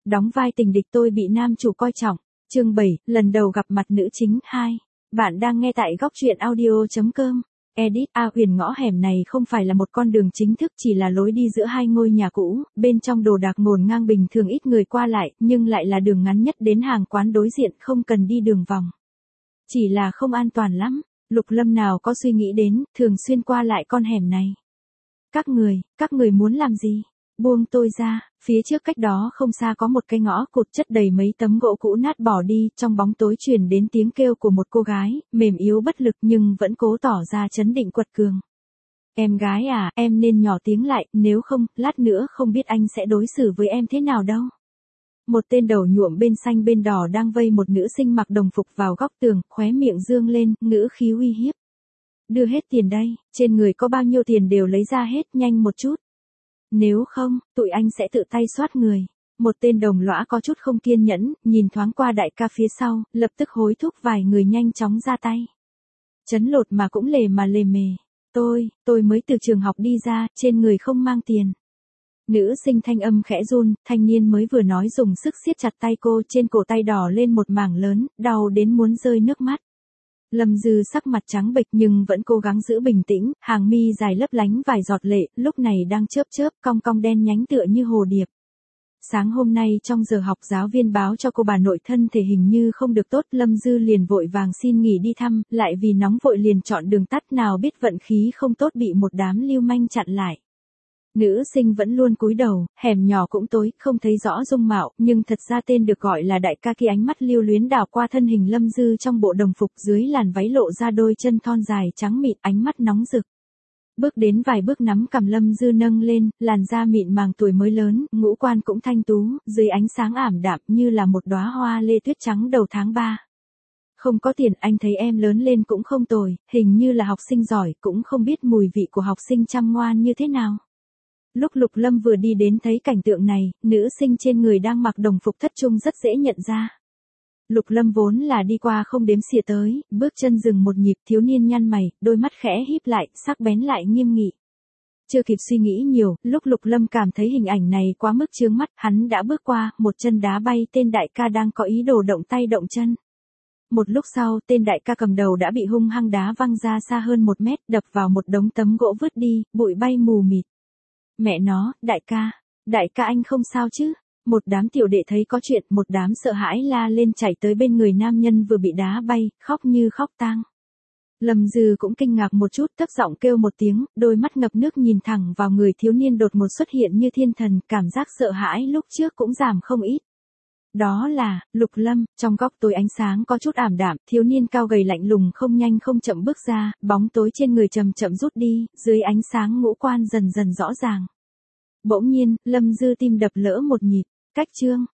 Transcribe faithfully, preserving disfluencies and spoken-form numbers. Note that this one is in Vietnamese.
đóng vai tình địch tôi bị nam chủ coi trọng. Chương bảy, lần đầu gặp mặt nữ chính hai. Bạn đang nghe tại góc truyện audio chấm com. Edit A Huyền ngõ hẻm này không phải là một con đường chính thức, chỉ là lối đi giữa hai ngôi nhà cũ, bên trong đồ đạc ngổn ngang bình thường ít người qua lại, nhưng lại là đường ngắn nhất đến hàng quán đối diện, không cần đi đường vòng. Chỉ là không an toàn lắm, Lục Lâm nào có suy nghĩ đến, thường xuyên qua lại con hẻm này. Các người, các người muốn làm gì? Buông tôi ra, phía trước cách đó không xa có một cái ngõ cụt chất đầy mấy tấm gỗ cũ nát bỏ đi, trong bóng tối truyền đến tiếng kêu của một cô gái, mềm yếu bất lực nhưng vẫn cố tỏ ra trấn định quật cường. Em gái à, em nên nhỏ tiếng lại, nếu không, lát nữa không biết anh sẽ đối xử với em thế nào đâu. Một tên đầu nhuộm bên xanh bên đỏ đang vây một nữ sinh mặc đồng phục vào góc tường, khóe miệng dương lên, ngữ khí uy hiếp. Đưa hết tiền đây, trên người có bao nhiêu tiền đều lấy ra hết, nhanh một chút. Nếu không, tụi anh sẽ tự tay soát người. Một tên đồng lõa có chút không kiên nhẫn, nhìn thoáng qua đại ca phía sau, lập tức hối thúc vài người nhanh chóng ra tay. Chấn lột mà cũng lề mà lề mề. Tôi, tôi mới từ trường học đi ra, trên người không mang tiền. Nữ sinh thanh âm khẽ run, thanh niên mới vừa nói dùng sức siết chặt tay cô, trên cổ tay đỏ lên một mảng lớn, đau đến muốn rơi nước mắt. Lâm Dư sắc mặt trắng bệch nhưng vẫn cố gắng giữ bình tĩnh, hàng mi dài lấp lánh vài giọt lệ, lúc này đang chớp chớp, cong cong đen nhánh tựa như hồ điệp. Sáng hôm nay trong giờ học giáo viên báo cho cô bà nội thân thể hình như không được tốt, Lâm Dư liền vội vàng xin nghỉ đi thăm, lại vì nóng vội liền chọn đường tắt, nào biết vận khí không tốt bị một đám lưu manh chặn lại. Nữ sinh vẫn luôn cúi đầu, hẻm nhỏ cũng tối, không thấy rõ dung mạo, nhưng thật ra tên được gọi là đại ca kia ánh mắt lưu luyến đảo qua thân hình Lâm Dư trong bộ đồng phục, dưới làn váy lộ ra đôi chân thon dài trắng mịn, ánh mắt nóng rực. Bước đến vài bước nắm cằm Lâm Dư nâng lên, làn da mịn màng tuổi mới lớn, ngũ quan cũng thanh tú, dưới ánh sáng ảm đạm như là một đóa hoa lê tuyết trắng đầu tháng ba. Không có tiền, anh thấy em lớn lên cũng không tồi, hình như là học sinh giỏi, cũng không biết mùi vị của học sinh chăm ngoan như thế nào. Lúc Lục Lâm vừa đi đến thấy cảnh tượng này, nữ sinh trên người đang mặc đồng phục thất trung rất dễ nhận ra. Lục Lâm vốn là đi qua không đếm xỉa tới, bước chân dừng một nhịp, thiếu niên nhăn mày, đôi mắt khẽ híp lại, sắc bén lại nghiêm nghị. Chưa kịp suy nghĩ nhiều, lúc Lục Lâm cảm thấy hình ảnh này quá mức chướng mắt, hắn đã bước qua, một chân đá bay tên đại ca đang có ý đồ động tay động chân. Một lúc sau, tên đại ca cầm đầu đã bị hung hăng đá văng ra xa hơn một mét, đập vào một đống tấm gỗ vứt đi, bụi bay mù mịt. Mẹ nó, đại ca, đại ca anh không sao chứ? Một đám tiểu đệ thấy có chuyện, một đám sợ hãi la lên chạy tới bên người nam nhân vừa bị đá bay, khóc như khóc tang. Lâm Dư cũng kinh ngạc một chút, thấp giọng kêu một tiếng, đôi mắt ngập nước nhìn thẳng vào người thiếu niên đột ngột xuất hiện như thiên thần, cảm giác sợ hãi lúc trước cũng giảm không ít. Đó là, Lục Lâm, trong góc tối ánh sáng có chút ảm đạm, thiếu niên cao gầy lạnh lùng không nhanh không chậm bước ra, bóng tối trên người chậm chậm rút đi, dưới ánh sáng ngũ quan dần dần rõ ràng. Bỗng nhiên, Lâm Dư tim đập lỡ một nhịp, cách chương,